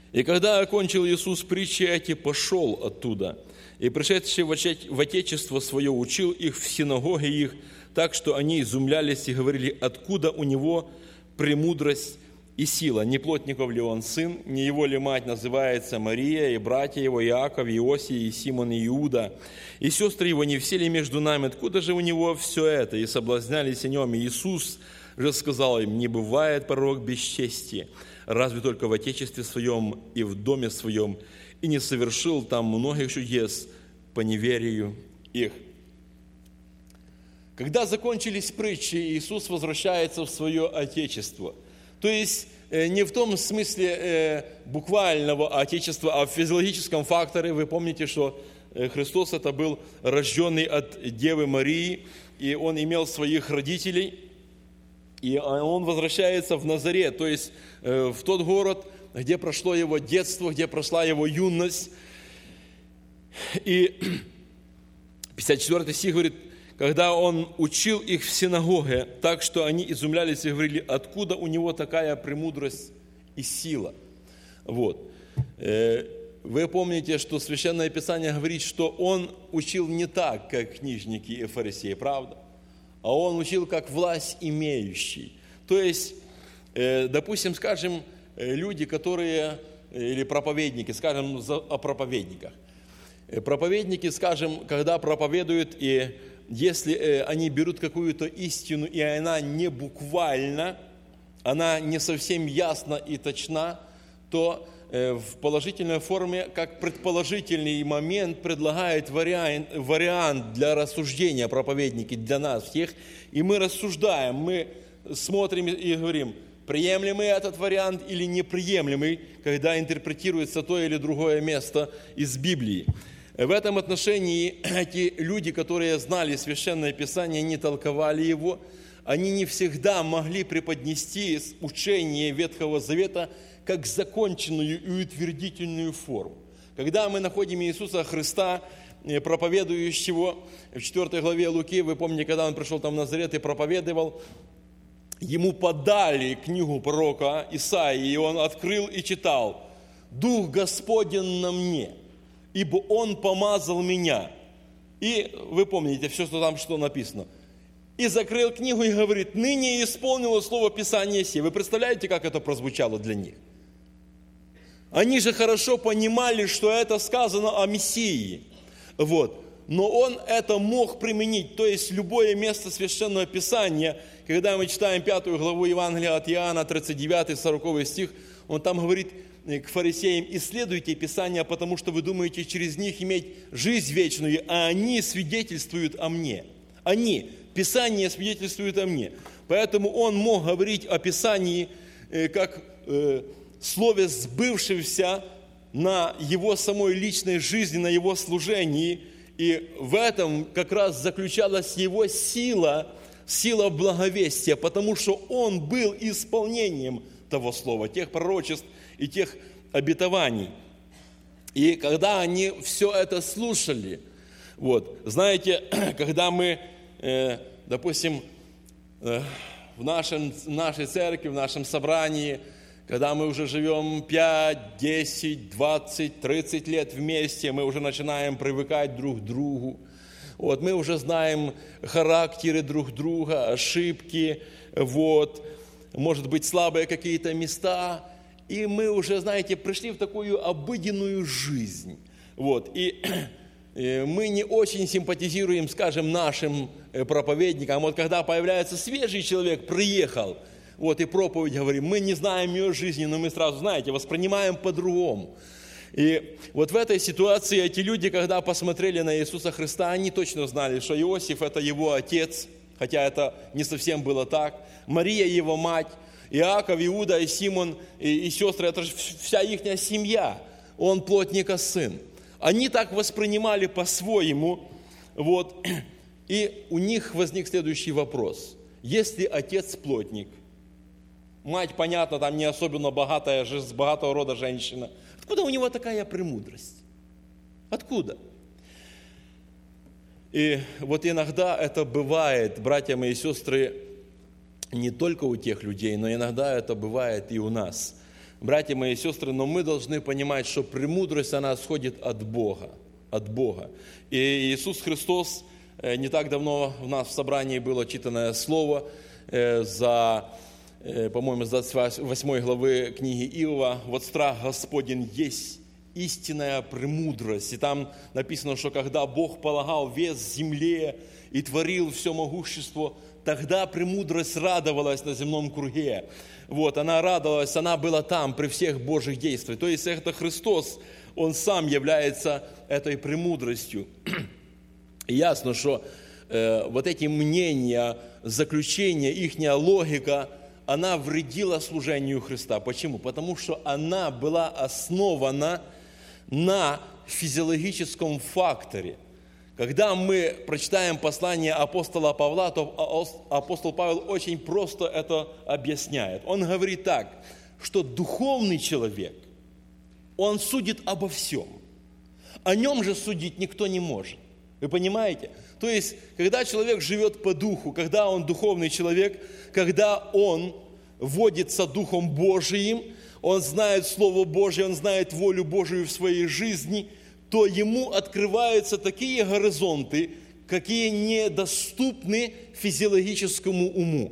И когда окончил Иисус притчи эти, пошел оттуда, и, пришедший в Отечество Свое, учил их в синагоге их, так что они изумлялись и говорили, откуда у него премудрость и сила. Не плотников ли он сын, не его ли мать называется Мария, и братья его Иаков, Иосий, и Симон, и Иуда, и сестры его, не все ли между нами, откуда же у него все это? И соблазнялись о нем. И Иисус же сказал им, не бывает пророк без чести, разве только в Отечестве Своем и в доме Своем, и не совершил там многих чудес по неверию их. Когда закончились притчи, Иисус возвращается в свое Отечество. То есть не в том смысле буквального Отечества, а в физиологическом факторе. Вы помните, что Христос это был рожденный от Девы Марии, и Он имел своих родителей, и Он возвращается в Назарет, то есть в тот город, где прошло Его детство, где прошла Его юность. И 54 стих говорит, когда Он учил их в синагоге, так что они изумлялись и говорили, откуда у Него такая премудрость и сила. Вот. Вы помните, что Священное Писание говорит, что Он учил не так, как книжники и фарисеи, правда? А Он учил как власть имеющий. То есть, допустим, скажем, люди, которые, или проповедники, скажем о проповедниках. Проповедники, скажем, когда проповедуют, и если они берут какую-то истину, и она не буквальна, она не совсем ясна и точна, то в положительной форме, как предположительный момент, предлагает вариант для рассуждения проповедники, для нас всех, и мы рассуждаем, мы смотрим и говорим, приемлемый этот вариант или неприемлемый, когда интерпретируется то или другое место из Библии. В этом отношении эти люди, которые знали Священное Писание, не толковали его, они не всегда могли преподнести учение Ветхого Завета как законченную и утвердительную форму. Когда мы находим Иисуса Христа, проповедующего в 4 главе Луки, вы помните, когда Он пришел там в Назарет и проповедовал, Ему подали книгу пророка Исаии, и Он открыл и читал, «Дух Господень на мне, ибо Он помазал меня». И вы помните все, что написано. И закрыл книгу и говорит, ныне исполнилось слово Писания сие. Вы представляете, как это прозвучало для них? Они же хорошо понимали, что это сказано о Мессии. Вот. Но Он это мог применить. То есть любое место Священного Писания, когда мы читаем 5 главу Евангелия от Иоанна, 39-40 стих, Он там говорит к фарисеям, исследуйте Писания, потому что вы думаете через них иметь жизнь вечную, а они свидетельствуют о мне. Они, Писание свидетельствует о мне. Поэтому Он мог говорить о Писании как слове, сбывшемся на Его самой личной жизни, на Его служении. И в этом как раз заключалась Его сила благовестия, потому что Он был исполнением того слова, тех пророчеств и тех обетований. И когда они все это слушали, вот, знаете, когда мы, допустим, в нашей церкви, в нашем собрании, когда мы уже живем 5, 10, 20, 30 лет вместе, мы уже начинаем привыкать друг к другу. Вот, мы уже знаем характеры друг друга, ошибки, вот, может быть, слабые какие-то места. И мы уже, знаете, пришли в такую обыденную жизнь. Вот, и мы не очень симпатизируем, скажем, нашим проповедникам. Вот когда появляется свежий человек, приехал, вот, и проповедь говорим, мы не знаем ее жизни, но мы сразу, знаете, воспринимаем по-другому. И вот в этой ситуации эти люди, когда посмотрели на Иисуса Христа, они точно знали, что Иосиф – это его отец, хотя это не совсем было так, Мария – его мать, Иаков, Иуда и Симон и сестры – это же вся их семья, он плотника сын. Они так воспринимали по-своему, вот, и у них возник следующий вопрос. Если отец плотник, мать, понятно, там не особенно богатая, с богатого рода женщина. Откуда у него такая премудрость? Откуда? И вот иногда это бывает, братья мои и сестры, не только у тех людей, но иногда это бывает и у нас. братья мои и сестры, но мы должны понимать, что премудрость, она сходит от Бога. От Бога. И Иисус Христос, не так давно у нас в собрании было читанное слово по-моему, с 28 главы книги Иова, «Вот страх Господень есть истинная премудрость». И там написано, что когда Бог полагал вес земле и творил все могущество, тогда премудрость радовалась на земном круге. Вот, она радовалась, она была там при всех Божьих действиях. То есть это Христос, Он сам является этой премудростью. И ясно, что вот эти мнения, заключения, ихняя логика, она вредила служению Христа. Почему? Потому что она была основана на физиологическом факторе. Когда мы прочитаем послание апостола Павла, то апостол Павел очень просто это объясняет. Он говорит так, что духовный человек, он судит обо всем. О нем же судить никто не может. Вы понимаете? То есть, когда человек живет по духу, когда он духовный человек, когда он водится Духом Божиим, он знает Слово Божье, он знает волю Божию в своей жизни, то ему открываются такие горизонты, какие недоступны физиологическому уму.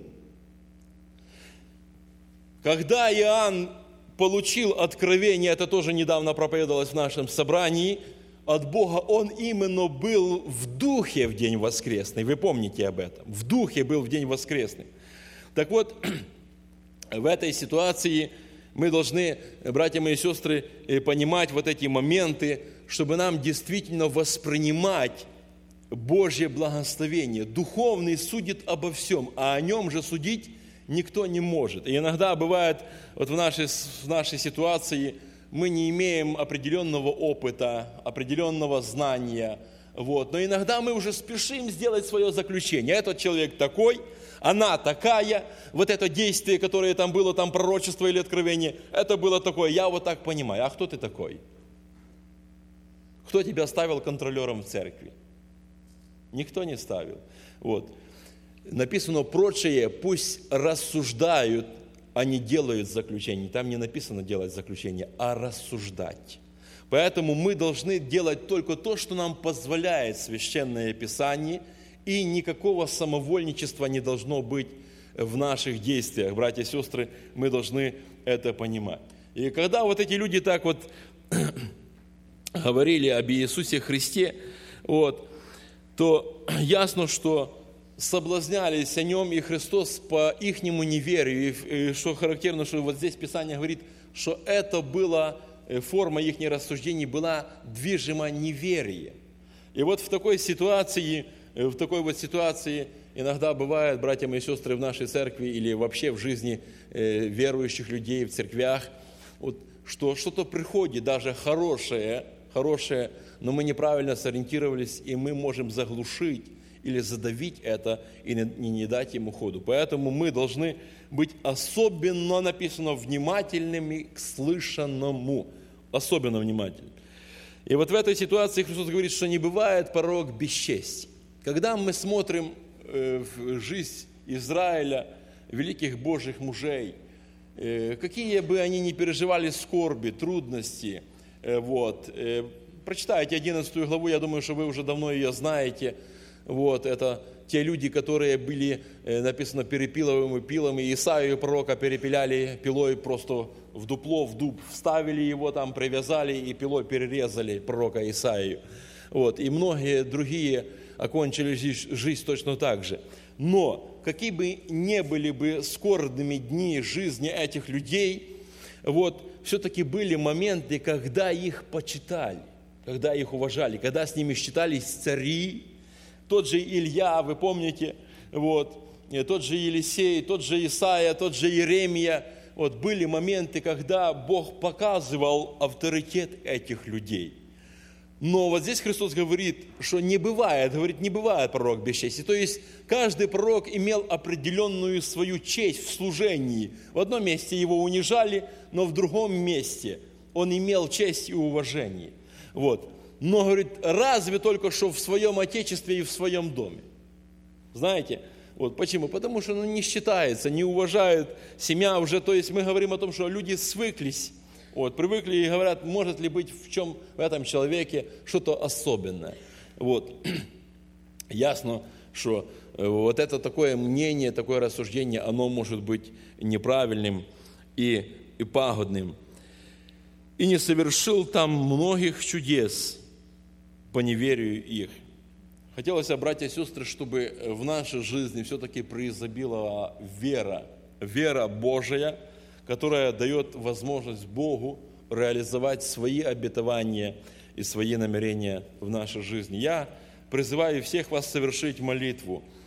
Когда Иоанн получил откровение, это тоже недавно проповедовалось в нашем собрании, от Бога, он именно был в духе в день воскресный. Вы помните об этом. В духе был в день воскресный. Так вот, в этой ситуации мы должны, братья мои и сестры, понимать вот эти моменты, чтобы нам действительно воспринимать Божье благословение. Духовный судит обо всем, а о нем же судить никто не может. И иногда бывает, вот в нашей ситуации, мы не имеем определенного опыта, определенного знания, вот. Но иногда мы уже спешим сделать свое заключение. Этот человек такой, она такая, вот это действие, которое там было, там пророчество или откровение, это было такое, я вот так понимаю. А кто ты такой? Кто тебя ставил контролером в церкви? Никто не ставил. Вот. Написано, прочие пусть рассуждают, а не делают заключение. Там не написано делать заключение, а рассуждать. Поэтому мы должны делать только то, что нам позволяет Священное Писание, и никакого самовольничества не должно быть в наших действиях. Братья и сестры, мы должны это понимать. И когда вот эти люди так вот говорили об Иисусе Христе, вот, то ясно, что соблазнялись о нем, и Христос по ихнему неверию, и что характерно, что вот здесь Писание говорит, что это была форма их рассуждений, была движима неверие. И вот в такой ситуации иногда бывает, братья мои и сестры, в нашей церкви или вообще в жизни верующих людей в церквях, вот, что что-то приходит, даже хорошее, но мы неправильно сориентировались, и мы можем заглушить или задавить это и не дать ему ходу. Поэтому мы должны быть особенно, написано, внимательными к слышанному. Особенно внимательными. И вот в этой ситуации Христос говорит, что не бывает пророк без чести. Когда мы смотрим в жизнь Израиля, великих Божьих мужей, какие бы они ни переживали скорби, трудности, вот, прочитайте 11 главу, я думаю, что вы уже давно ее знаете. Вот, это те люди, которые были, написано, перепиловыми пилами. Исаию пророка перепиляли пилой просто в дупло, в дуб, вставили его там, привязали и пилой перерезали пророка Исаию. Вот, и многие другие окончили жизнь точно так же. Но, какие бы ни были бы скорбными дни жизни этих людей, вот, все-таки были моменты, когда их почитали, когда их уважали, когда с ними считались цари. Тот же Илья, вы помните, вот, тот же Елисей, тот же Исаия, тот же Иеремия. Вот, были моменты, когда Бог показывал авторитет этих людей. Но вот здесь Христос говорит, что не бывает пророк без чести. То есть каждый пророк имел определенную свою честь в служении. В одном месте его унижали, но в другом месте он имел честь и уважение. Вот. Но, говорит, разве только что в своем отечестве и в своем доме. Знаете, Вот. Почему? Потому что не считается, не уважают семья уже. То есть мы говорим о том, что люди свыклись, привыкли и говорят, может ли быть в этом человеке что-то особенное. Ясно, что вот это такое мнение, такое рассуждение, оно может быть неправильным и пагубным. И не совершил там многих чудес по неверию их. Хотелось, братья и сестры, чтобы в нашей жизни все-таки преизобиловала вера Божия, которая дает возможность Богу реализовать свои обетования и свои намерения в нашей жизни. Я призываю всех вас совершить молитву.